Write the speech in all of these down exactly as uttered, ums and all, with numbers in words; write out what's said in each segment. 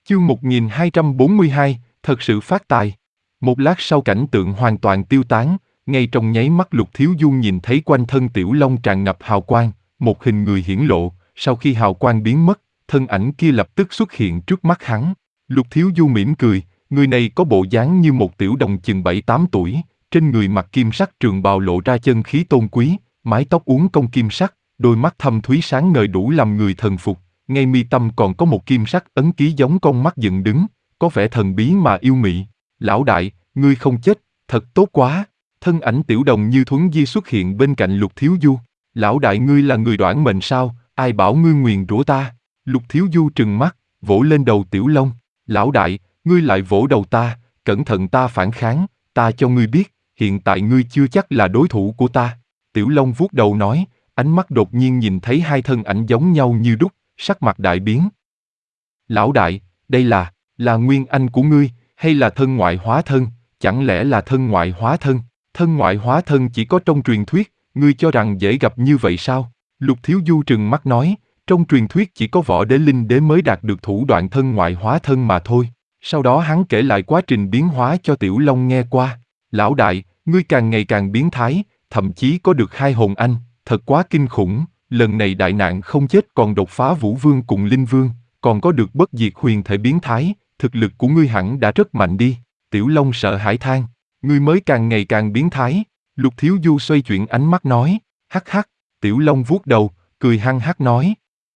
Chương một nghìn hai trăm bốn mươi hai, thật sự phát tài. Một lát sau cảnh tượng hoàn toàn tiêu tán, ngay trong nháy mắt Lục Thiếu Du nhìn thấy quanh thân Tiểu Long tràn ngập hào quang, một hình người hiển lộ, sau khi hào quang biến mất, thân ảnh kia lập tức xuất hiện trước mắt hắn. Lục Thiếu Du mỉm cười, người này có bộ dáng như một tiểu đồng chừng bảy tám tuổi, trên người mặc kim sắc trường bào lộ ra chân khí tôn quý, mái tóc uốn cong kim sắc, đôi mắt thâm thúy sáng ngời đủ làm người thần phục. Ngay mi tâm còn có một kim sắc ấn ký giống con mắt dựng đứng, có vẻ thần bí mà yêu mị. Lão đại, ngươi không chết, thật tốt quá. Thân ảnh tiểu đồng như thuấn di xuất hiện bên cạnh Lục Thiếu Du. Lão đại ngươi là người đoản mệnh sao, ai bảo ngươi nguyền rủa ta? Lục Thiếu Du trừng mắt, vỗ lên đầu Tiểu Long. Lão đại, ngươi lại vỗ đầu ta, cẩn thận ta phản kháng, ta cho ngươi biết, hiện tại ngươi chưa chắc là đối thủ của ta. Tiểu Long vuốt đầu nói, ánh mắt đột nhiên nhìn thấy hai thân ảnh giống nhau như đúc, sắc mặt đại biến. Lão đại, đây là, là nguyên anh của ngươi, hay là thân ngoại hóa thân, chẳng lẽ là thân ngoại hóa thân? Thân ngoại hóa thân chỉ có trong truyền thuyết, ngươi cho rằng dễ gặp như vậy sao? Lục Thiếu Du trừng mắt nói, trong truyền thuyết chỉ có võ đế linh đế mới đạt được thủ đoạn thân ngoại hóa thân mà thôi. Sau đó hắn kể lại quá trình biến hóa cho Tiểu Long nghe qua. Lão đại, ngươi càng ngày càng biến thái, thậm chí có được hai hồn anh, thật quá kinh khủng. Lần này đại nạn không chết còn đột phá Vũ Vương cùng Linh Vương, còn có được bất diệt huyền thể biến thái, thực lực của ngươi hẳn đã rất mạnh đi. Tiểu Long sợ hãi than, ngươi mới càng ngày càng biến thái. Lục Thiếu Du xoay chuyển ánh mắt nói, hắc hắc. Tiểu Long vuốt đầu, cười hăng hắc nói,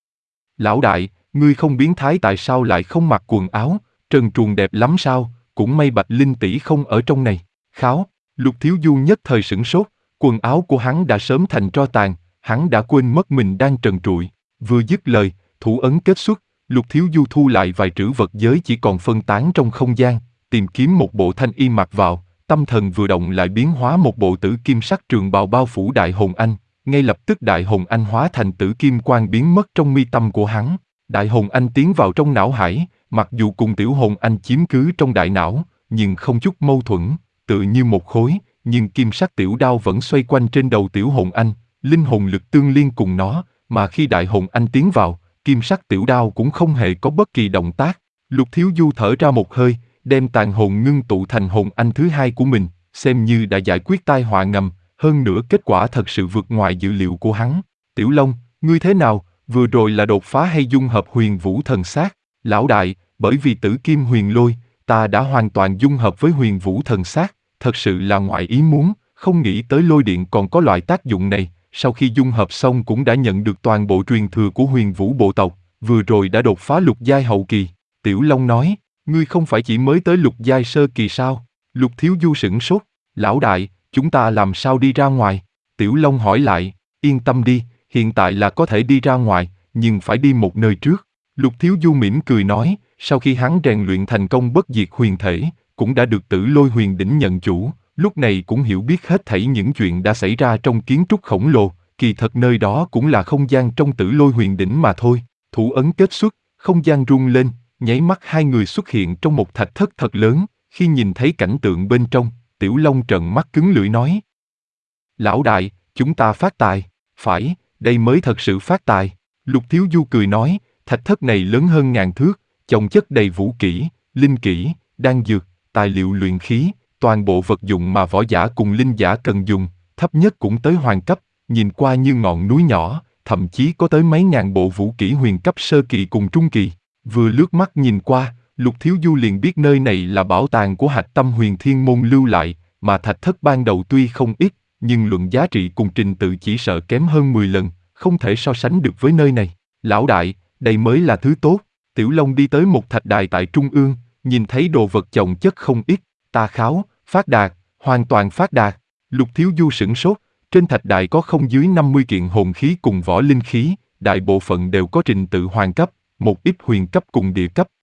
lão đại, ngươi không biến thái tại sao lại không mặc quần áo, trần truồng đẹp lắm sao, cũng may Bạch Linh tỷ không ở trong này. Kháo. Lục Thiếu Du nhất thời sửng sốt, quần áo của hắn đã sớm thành tro tàn. Hắn đã quên mất mình đang trần trụi. Vừa dứt lời, thủ ấn kết xuất, Lục Thiếu Du thu lại vài trữ vật giới chỉ còn phân tán trong không gian, tìm kiếm một bộ thanh y mặc vào, tâm thần vừa động lại biến hóa một bộ tử kim sắc trường bào bao phủ Đại Hồn Anh, ngay lập tức Đại Hồn Anh hóa thành tử kim quang biến mất trong mi tâm của hắn. Đại Hồn Anh tiến vào trong não hải, mặc dù cùng Tiểu Hồn Anh chiếm cứ trong đại não, nhưng không chút mâu thuẫn, tự như một khối, nhưng kim sắc tiểu đao vẫn xoay quanh trên đầu Tiểu Hồn Anh. Linh hồn lực tương liên cùng nó, mà khi Đại Hồn Anh tiến vào, kim sắc tiểu đao cũng không hề có bất kỳ động tác. Lục Thiếu Du thở ra một hơi, đem tàn hồn ngưng tụ thành hồn anh thứ hai của mình, xem như đã giải quyết tai họa ngầm, hơn nữa kết quả thật sự vượt ngoài dự liệu của hắn. Tiểu Long, ngươi thế nào, vừa rồi là đột phá hay dung hợp huyền vũ thần sát? Lão đại, bởi vì tử kim huyền lôi, ta đã hoàn toàn dung hợp với huyền vũ thần sát, thật sự là ngoại ý muốn, không nghĩ tới lôi điện còn có loại tác dụng này. Sau khi dung hợp xong cũng đã nhận được toàn bộ truyền thừa của huyền vũ bộ tộc, vừa rồi đã đột phá lục giai hậu kỳ. Tiểu Long nói, ngươi không phải chỉ mới tới lục giai sơ kỳ sao? Lục Thiếu Du sửng sốt, lão đại, chúng ta làm sao đi ra ngoài? Tiểu Long hỏi lại, yên tâm đi, hiện tại là có thể đi ra ngoài, nhưng phải đi một nơi trước. Lục Thiếu Du mỉm cười nói, sau khi hắn rèn luyện thành công bất diệt huyền thể, cũng đã được Tử Lôi Huyền Đỉnh nhận chủ. Lúc này cũng hiểu biết hết thảy những chuyện đã xảy ra trong kiến trúc khổng lồ, kỳ thật nơi đó cũng là không gian trong Tử Lôi Huyền Đỉnh mà thôi. Thủ ấn kết xuất, không gian rung lên, nháy mắt hai người xuất hiện trong một thạch thất thật lớn. Khi nhìn thấy cảnh tượng bên trong, Tiểu Long trợn mắt cứng lưỡi nói, lão đại, chúng ta phát tài. Phải, đây mới thật sự phát tài. Lục Thiếu Du cười nói, thạch thất này lớn hơn ngàn thước, chồng chất đầy vũ kỹ, linh kỹ, đan dược, tài liệu luyện khí, toàn bộ vật dụng mà võ giả cùng linh giả cần dùng, thấp nhất cũng tới hoàng cấp, nhìn qua như ngọn núi nhỏ, thậm chí có tới mấy ngàn bộ vũ kỹ huyền cấp sơ kỳ cùng trung kỳ. Vừa lướt mắt nhìn qua, Lục Thiếu Du liền biết nơi này là bảo tàng của Hạch Tâm Huyền Thiên Môn lưu lại, mà thạch thất ban đầu tuy không ít, nhưng luận giá trị cùng trình tự chỉ sợ kém hơn mười lần, không thể so sánh được với nơi này. Lão đại, đây mới là thứ tốt. Tiểu Long đi tới một thạch đài tại trung ương, nhìn thấy đồ vật chồng chất không ít. Ta kháo, phát đạt, hoàn toàn phát đạt. Lục Thiếu Du sửng sốt, trên thạch đài có không dưới năm mươi kiện hồn khí cùng võ linh khí, đại bộ phận đều có trình tự hoàng cấp, một ít huyền cấp cùng địa cấp,